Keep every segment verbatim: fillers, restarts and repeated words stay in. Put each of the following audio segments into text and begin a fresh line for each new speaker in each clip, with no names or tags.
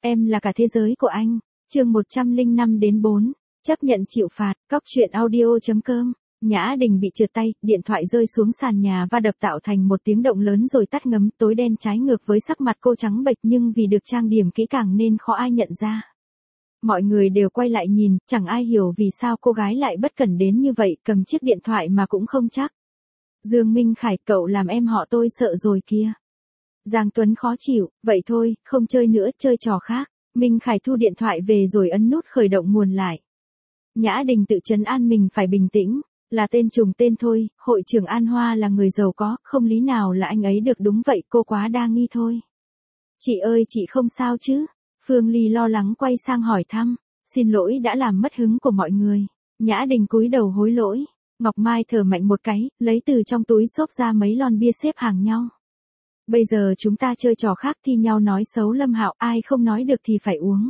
Em là cả thế giới của anh. Chương một trăm lẻ năm đến bốn. Chấp nhận chịu phạt. Cóc truyện audio chấm com. Nhã Đình bị trượt tay, điện thoại rơi xuống sàn nhà và đập tạo thành một tiếng động lớn rồi tắt ngấm, tối đen trái ngược với sắc mặt cô trắng bệch nhưng vì được trang điểm kỹ càng nên khó ai nhận ra. Mọi người đều quay lại nhìn, chẳng ai hiểu vì sao cô gái lại bất cẩn đến như vậy, cầm chiếc điện thoại mà cũng không chắc. Dương Minh Khải, cậu làm em họ tôi sợ rồi kia. Giang Tuấn khó chịu, vậy thôi, không chơi nữa, chơi trò khác. Minh Khải thu điện thoại về rồi ấn nút khởi động nguồn lại. Nhã Đình tự trấn an mình phải bình tĩnh, là tên trùng tên thôi, hội trưởng An Hoa là người giàu có, không lý nào là anh ấy được, đúng vậy, cô quá đa nghi thôi. Chị ơi, chị không sao chứ? Phương Ly lo lắng quay sang hỏi thăm. Xin lỗi đã làm mất hứng của mọi người. Nhã Đình cúi đầu hối lỗi. Ngọc Mai thở mạnh một cái, lấy từ trong túi xốp ra mấy lon bia xếp hàng nhau. Bây giờ chúng ta chơi trò khác, thi nhau nói xấu Lâm Hạo, ai không nói được thì phải uống.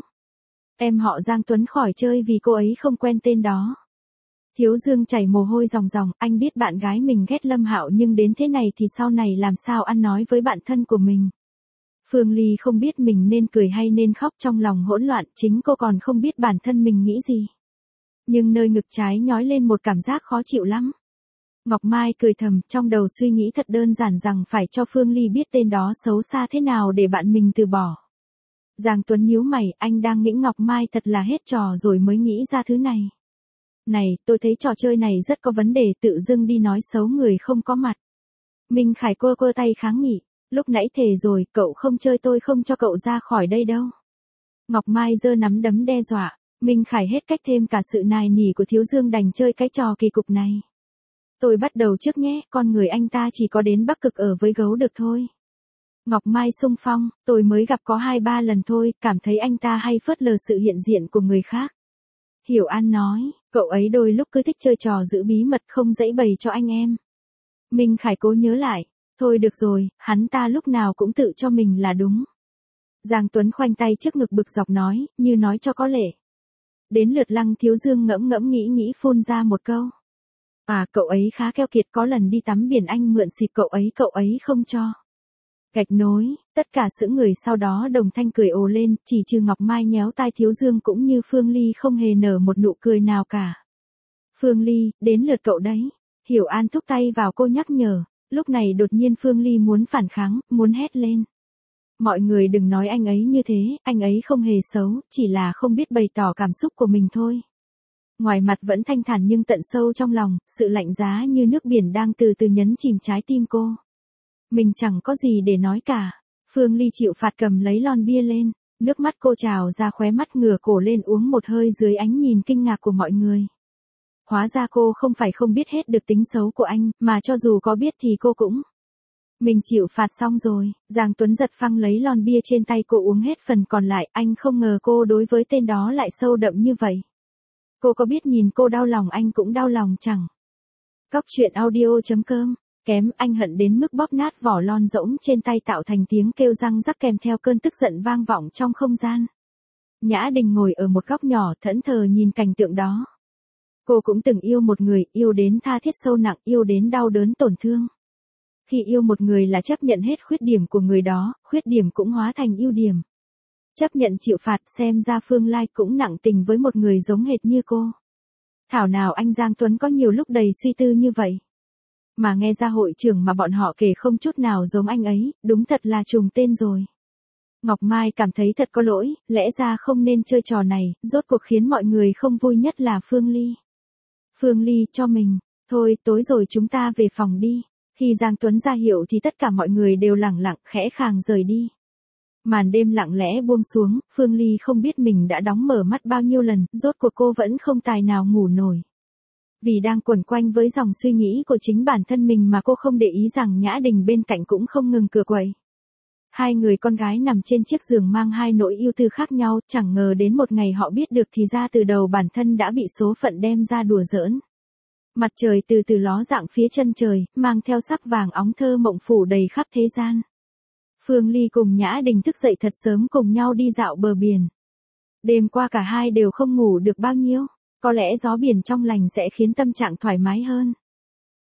Em họ Giang Tuấn khỏi chơi vì cô ấy không quen tên đó. Thiếu Dương chảy mồ hôi ròng ròng, anh biết bạn gái mình ghét Lâm Hạo nhưng đến thế này thì sau này làm sao ăn nói với bạn thân của mình. Phương Ly không biết mình nên cười hay nên khóc, trong lòng hỗn loạn, chính cô còn không biết bản thân mình nghĩ gì. Nhưng nơi ngực trái nhói lên một cảm giác khó chịu lắm. Ngọc Mai cười thầm, trong đầu suy nghĩ thật đơn giản rằng phải cho Phương Ly biết tên đó xấu xa thế nào để bạn mình từ bỏ. Giang Tuấn nhíu mày, anh đang nghĩ Ngọc Mai thật là hết trò rồi mới nghĩ ra thứ này. Này, tôi thấy trò chơi này rất có vấn đề, tự dưng đi nói xấu người không có mặt. Minh Khải quơ quơ tay kháng nghị, lúc nãy thề rồi, cậu không chơi tôi không cho cậu ra khỏi đây đâu. Ngọc Mai giơ nắm đấm đe dọa, Minh Khải hết cách, thêm cả sự nài nỉ của Thiếu Dương đành chơi cái trò kỳ cục này. Tôi bắt đầu trước nhé, con người anh ta chỉ có đến Bắc Cực ở với gấu được thôi. Ngọc Mai xung phong, tôi mới gặp có hai ba lần thôi, cảm thấy anh ta hay phớt lờ sự hiện diện của người khác. Hiểu An nói, cậu ấy đôi lúc cứ thích chơi trò giữ bí mật không dãy bày cho anh em. Minh Khải cố nhớ lại, thôi được rồi, hắn ta lúc nào cũng tự cho mình là đúng. Giang Tuấn khoanh tay trước ngực bực dọc nói, như nói cho có lệ. Đến lượt Lăng Thiếu Dương ngẫm ngẫm nghĩ nghĩ phun ra một câu. À, cậu ấy khá keo kiệt, có lần đi tắm biển anh mượn xịt cậu ấy, cậu ấy không cho. Gạch nối, tất cả sững người sau đó đồng thanh cười ồ lên, chỉ trừ Ngọc Mai nhéo tai Thiếu Dương cũng như Phương Ly không hề nở một nụ cười nào cả. Phương Ly, đến lượt cậu đấy. Hiểu An thúc tay vào cô nhắc nhở, lúc này đột nhiên Phương Ly muốn phản kháng, muốn hét lên. Mọi người đừng nói anh ấy như thế, anh ấy không hề xấu, chỉ là không biết bày tỏ cảm xúc của mình thôi. Ngoài mặt vẫn thanh thản nhưng tận sâu trong lòng, sự lạnh giá như nước biển đang từ từ nhấn chìm trái tim cô. Mình chẳng có gì để nói cả. Phương Ly chịu phạt cầm lấy lon bia lên, nước mắt cô trào ra khóe mắt, ngửa cổ lên uống một hơi dưới ánh nhìn kinh ngạc của mọi người. Hóa ra cô không phải không biết hết được tính xấu của anh, mà cho dù có biết thì cô cũng. Mình chịu phạt xong rồi, Giang Tuấn giật phăng lấy lon bia trên tay cô uống hết phần còn lại, anh không ngờ cô đối với tên đó lại sâu đậm như vậy. Cô có biết nhìn cô đau lòng anh cũng đau lòng chẳng? Cóc truyện audio chấm com. Kém, anh hận đến mức bóp nát vỏ lon rỗng trên tay tạo thành tiếng kêu răng rắc kèm theo cơn tức giận vang vọng trong không gian. Nhã Đình ngồi ở một góc nhỏ thẫn thờ nhìn cảnh tượng đó. Cô cũng từng yêu một người, yêu đến tha thiết sâu nặng, yêu đến đau đớn tổn thương. Khi yêu một người là chấp nhận hết khuyết điểm của người đó, khuyết điểm cũng hóa thành ưu điểm. Chấp nhận chịu phạt, xem ra Phương Lai cũng nặng tình với một người giống hệt như cô. Thảo nào anh Giang Tuấn có nhiều lúc đầy suy tư như vậy. Mà nghe ra hội trưởng mà bọn họ kể không chút nào giống anh ấy, đúng thật là trùng tên rồi. Ngọc Mai cảm thấy thật có lỗi, lẽ ra không nên chơi trò này, rốt cuộc khiến mọi người không vui nhất là Phương Ly. Phương Ly cho mình, thôi tối rồi chúng ta về phòng đi. Khi Giang Tuấn ra hiệu thì tất cả mọi người đều lẳng lặng khẽ khàng rời đi. Màn đêm lặng lẽ buông xuống, Phương Ly không biết mình đã đóng mở mắt bao nhiêu lần, rốt cuộc cô vẫn không tài nào ngủ nổi. Vì đang quẩn quanh với dòng suy nghĩ của chính bản thân mình mà cô không để ý rằng Nhã Đình bên cạnh cũng không ngừng cựa quậy. Hai người con gái nằm trên chiếc giường mang hai nỗi yêu tư khác nhau, chẳng ngờ đến một ngày họ biết được thì ra từ đầu bản thân đã bị số phận đem ra đùa giỡn. Mặt trời từ từ ló dạng phía chân trời, mang theo sắc vàng óng thơ mộng phủ đầy khắp thế gian. Phương Ly cùng Nhã Đình thức dậy thật sớm cùng nhau đi dạo bờ biển. Đêm qua cả hai đều không ngủ được bao nhiêu, có lẽ gió biển trong lành sẽ khiến tâm trạng thoải mái hơn.